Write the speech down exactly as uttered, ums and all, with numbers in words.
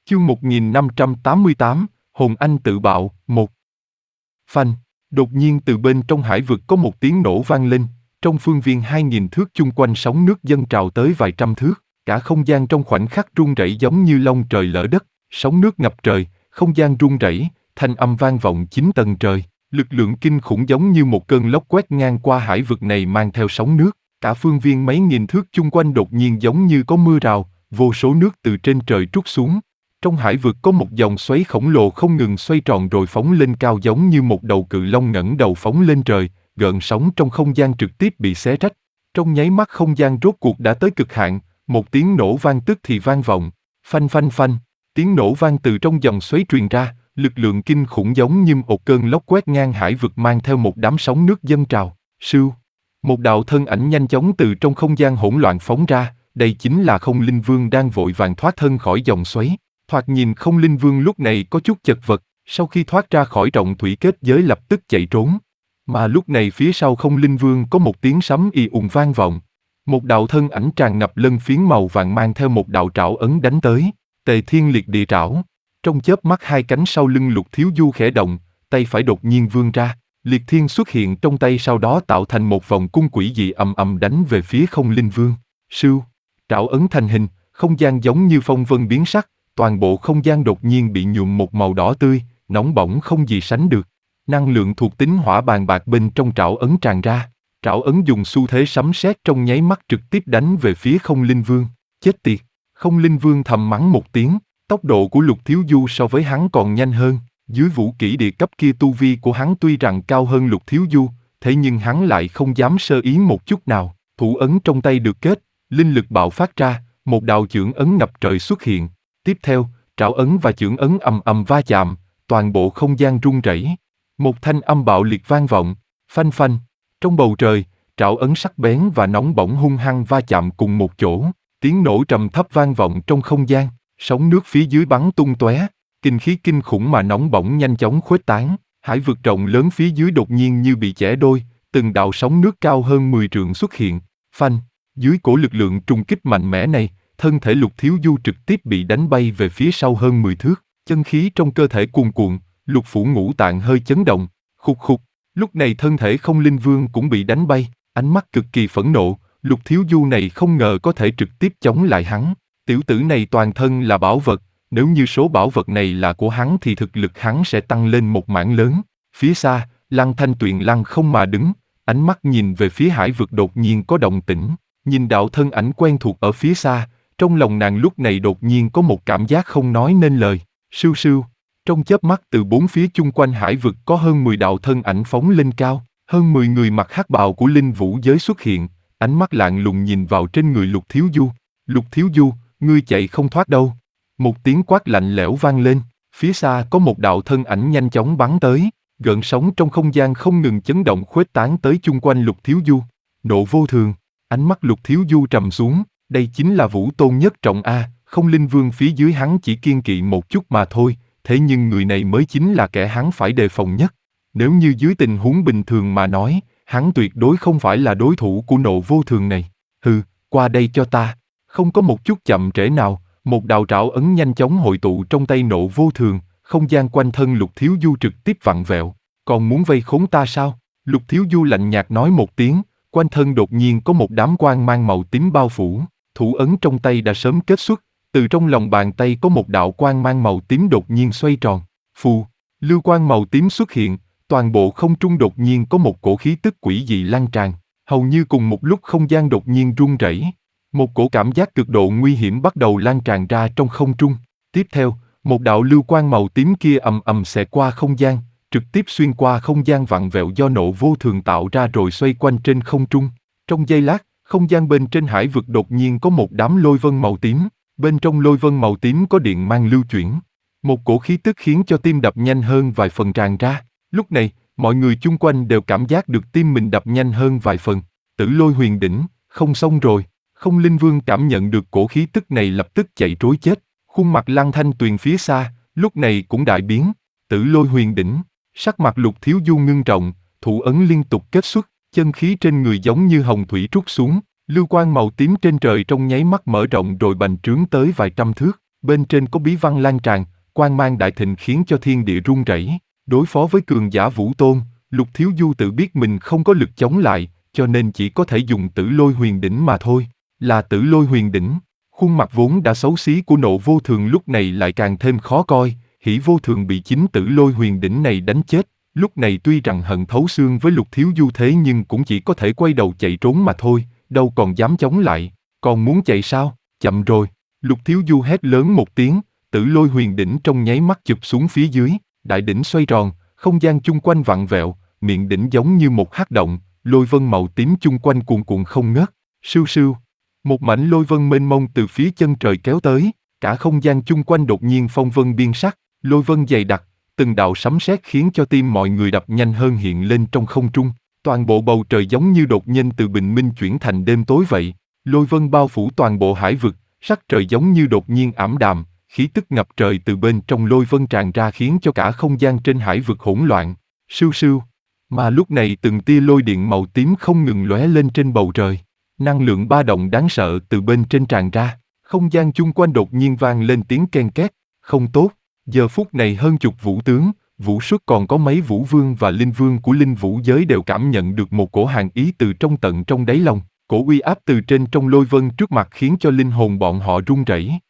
Chương một nghìn năm trăm tám mươi tám, Hồn Anh tự bạo, một. Phanh, đột nhiên từ bên trong hải vực có một tiếng nổ vang lên, trong phương viên hai nghìn thước chung quanh sóng nước dâng trào tới vài trăm thước, cả không gian trong khoảnh khắc rung rẩy giống như long trời lở đất, sóng nước ngập trời, không gian rung rẩy, thanh âm vang vọng chín tầng trời, lực lượng kinh khủng giống như một cơn lốc quét ngang qua hải vực này mang theo sóng nước, cả phương viên mấy nghìn thước chung quanh đột nhiên giống như có mưa rào, vô số nước từ trên trời trút xuống. Trong hải vực có một dòng xoáy khổng lồ không ngừng xoay tròn rồi phóng lên cao giống như một đầu cự long ngẩng đầu phóng lên trời, gợn sóng trong không gian trực tiếp bị xé rách. Trong nháy mắt không gian rốt cuộc đã tới cực hạn, một tiếng nổ vang tức thì vang vọng, phanh phanh phanh, tiếng nổ vang từ trong dòng xoáy truyền ra, lực lượng kinh khủng giống như một cơn lốc quét ngang hải vực mang theo một đám sóng nước dâng trào, sưu. Một đạo thân ảnh nhanh chóng từ trong không gian hỗn loạn phóng ra, đây chính là Không Linh Vương đang vội vàng thoát thân khỏi dòng xoáy. Thoạt nhìn Không Linh Vương lúc này có chút chật vật, sau khi thoát ra khỏi trọng thủy kết giới lập tức chạy trốn. Mà lúc này phía sau Không Linh Vương có một tiếng sấm ì ùng vang vọng. Một đạo thân ảnh tràn ngập lân phiến màu vàng mang theo một đạo trảo ấn đánh tới, Tề Thiên Liệt Địa Trảo. Trong chớp mắt hai cánh sau lưng Lục Thiếu Du khẽ động, tay phải đột nhiên vươn ra, Liệt Thiên xuất hiện trong tay sau đó tạo thành một vòng cung quỷ dị ầm ầm đánh về phía Không Linh Vương. Sưu, trảo ấn thành hình, không gian giống như phong vân biến sắc. Toàn bộ không gian đột nhiên bị nhuộm một màu đỏ tươi, nóng bỏng không gì sánh được. Năng lượng thuộc tính hỏa bàn bạc bên trong trảo ấn tràn ra. Trảo ấn dùng xu thế sấm sét trong nháy mắt trực tiếp đánh về phía Không Linh Vương. Chết tiệt! Không Linh Vương thầm mắng một tiếng, tốc độ của Lục Thiếu Du so với hắn còn nhanh hơn. Dưới vũ kỹ địa cấp kia tu vi của hắn tuy rằng cao hơn Lục Thiếu Du, thế nhưng hắn lại không dám sơ ý một chút nào. Thủ ấn trong tay được kết, linh lực bạo phát ra, một đạo chưởng ấn ngập trời xuất hiện. Tiếp theo, trảo ấn và chưởng ấn ầm ầm va chạm, toàn bộ không gian rung rẩy. Một thanh âm bạo liệt vang vọng, phanh phanh. Trong bầu trời, trảo ấn sắc bén và nóng bỏng hung hăng va chạm cùng một chỗ, tiếng nổ trầm thấp vang vọng trong không gian, sóng nước phía dưới bắn tung tóe, kinh khí kinh khủng mà nóng bỏng nhanh chóng khuếch tán, hải vực rộng lớn phía dưới đột nhiên như bị chẻ đôi, từng đạo sóng nước cao hơn mười trượng xuất hiện, phanh. Dưới cổ lực lượng trùng kích mạnh mẽ này, thân thể Lục Thiếu Du trực tiếp bị đánh bay về phía sau hơn mười thước, chân khí trong cơ thể cuồn cuộn, lục phủ ngũ tạng hơi chấn động, khục khục. Lúc này thân thể Không Linh Vương cũng bị đánh bay, ánh mắt cực kỳ phẫn nộ, Lục Thiếu Du này không ngờ có thể trực tiếp chống lại hắn. Tiểu tử này toàn thân là bảo vật, nếu như số bảo vật này là của hắn thì thực lực hắn sẽ tăng lên một mảng lớn. Phía xa, Lăng Thanh Tuyền lăng không mà đứng, ánh mắt nhìn về phía hải vực đột nhiên có động tĩnh, nhìn đạo thân ảnh quen thuộc ở phía xa. Trong lòng nàng lúc này đột nhiên có một cảm giác không nói nên lời, sưu sưu. Trong chớp mắt từ bốn phía chung quanh hải vực có hơn mười đạo thân ảnh phóng lên cao, hơn mười người mặc hắc bào của linh vũ giới xuất hiện, ánh mắt lạnh lùng nhìn vào trên người Lục Thiếu Du. Lục Thiếu Du, ngươi chạy không thoát đâu. Một tiếng quát lạnh lẽo vang lên, phía xa có một đạo thân ảnh nhanh chóng bắn tới, gợn sóng trong không gian không ngừng chấn động khuếch tán tới chung quanh Lục Thiếu Du. Nộ vô thường, ánh mắt Lục Thiếu Du trầm xuống. Đây chính là Vũ Tôn nhất trọng A, Không Linh Vương phía dưới hắn chỉ kiên kỵ một chút mà thôi, thế nhưng người này mới chính là kẻ hắn phải đề phòng nhất. Nếu như dưới tình huống bình thường mà nói, hắn tuyệt đối không phải là đối thủ của nộ vô thường này. Hừ, qua đây cho ta. Không có một chút chậm trễ nào, một đạo trảo ấn nhanh chóng hội tụ trong tay nộ vô thường, không gian quanh thân Lục Thiếu Du trực tiếp vặn vẹo. Còn muốn vây khốn ta sao? Lục Thiếu Du lạnh nhạt nói một tiếng, quanh thân đột nhiên có một đám quang mang màu tím bao phủ. Thủ ấn trong tay đã sớm kết xuất, từ trong lòng bàn tay có một đạo quang mang màu tím đột nhiên xoay tròn, phù, lưu quang màu tím xuất hiện, toàn bộ không trung đột nhiên có một cổ khí tức quỷ dị lan tràn, hầu như cùng một lúc không gian đột nhiên rung rẩy, một cổ cảm giác cực độ nguy hiểm bắt đầu lan tràn ra trong không trung. Tiếp theo, một đạo lưu quang màu tím kia ầm ầm xẹt qua không gian, trực tiếp xuyên qua không gian vặn vẹo do nộ vô thường tạo ra rồi xoay quanh trên không trung. Trong giây lát, không gian bên trên hải vực đột nhiên có một đám lôi vân màu tím, bên trong lôi vân màu tím có điện mang lưu chuyển. Một cổ khí tức khiến cho tim đập nhanh hơn vài phần tràn ra. Lúc này, mọi người chung quanh đều cảm giác được tim mình đập nhanh hơn vài phần. Tử Lôi Huyền Đỉnh, không xong rồi. Không Linh Vương cảm nhận được cổ khí tức này lập tức chạy trối chết. Khuôn mặt Lăng Thanh Tuyền phía xa, lúc này cũng đại biến. Tử Lôi Huyền Đỉnh, sắc mặt Lục Thiếu Du ngưng trọng, thủ ấn liên tục kết xuất. Chân khí trên người giống như hồng thủy trút xuống, lưu quang màu tím trên trời trong nháy mắt mở rộng rồi bành trướng tới vài trăm thước. Bên trên có bí văn lan tràn, quang mang đại thịnh khiến cho thiên địa rung rẩy. Đối phó với cường giả vũ tôn, Lục Thiếu Du tự biết mình không có lực chống lại, cho nên chỉ có thể dùng Tử Lôi Huyền Đỉnh mà thôi. Là Tử Lôi Huyền Đỉnh. Khuôn mặt vốn đã xấu xí của Nộ Vô Thường lúc này lại càng thêm khó coi. Hỉ Vô Thường bị chính Tử Lôi Huyền Đỉnh này đánh chết. Lúc này tuy rằng hận thấu xương với Lục Thiếu Du thế nhưng cũng chỉ có thể quay đầu chạy trốn mà thôi, đâu còn dám chống lại. Còn muốn chạy sao? Chậm rồi. Lục Thiếu Du hét lớn một tiếng, Tử Lôi Huyền Đỉnh trong nháy mắt chụp xuống phía dưới, đại đỉnh xoay tròn, không gian chung quanh vặn vẹo, miệng đỉnh giống như một hắc động, lôi vân màu tím chung quanh cuồn cuộn không ngớt. Sưu sưu, một mảnh lôi vân mênh mông từ phía chân trời kéo tới, cả không gian chung quanh đột nhiên phong vân biên sắc, lôi vân dày đặc, từng đạo sấm sét khiến cho tim mọi người đập nhanh hơn hiện lên trong không trung. Toàn bộ bầu trời giống như đột nhiên từ bình minh chuyển thành đêm tối vậy. Lôi vân bao phủ toàn bộ hải vực, sắc trời giống như đột nhiên ảm đạm, khí tức ngập trời từ bên trong lôi vân tràn ra khiến cho cả không gian trên hải vực hỗn loạn. Sưu sưu. Mà lúc này từng tia lôi điện màu tím không ngừng lóe lên trên bầu trời. Năng lượng ba động đáng sợ từ bên trên tràn ra. Không gian chung quanh đột nhiên vang lên tiếng ken két. Không tốt. Giờ phút này hơn chục vũ tướng, vũ xuất còn có mấy vũ vương và linh vương của linh vũ giới đều cảm nhận được một cổ hàn ý từ trong tận trong đáy lòng. Cổ uy áp từ trên trong lôi vân trước mặt khiến cho linh hồn bọn họ run rẩy.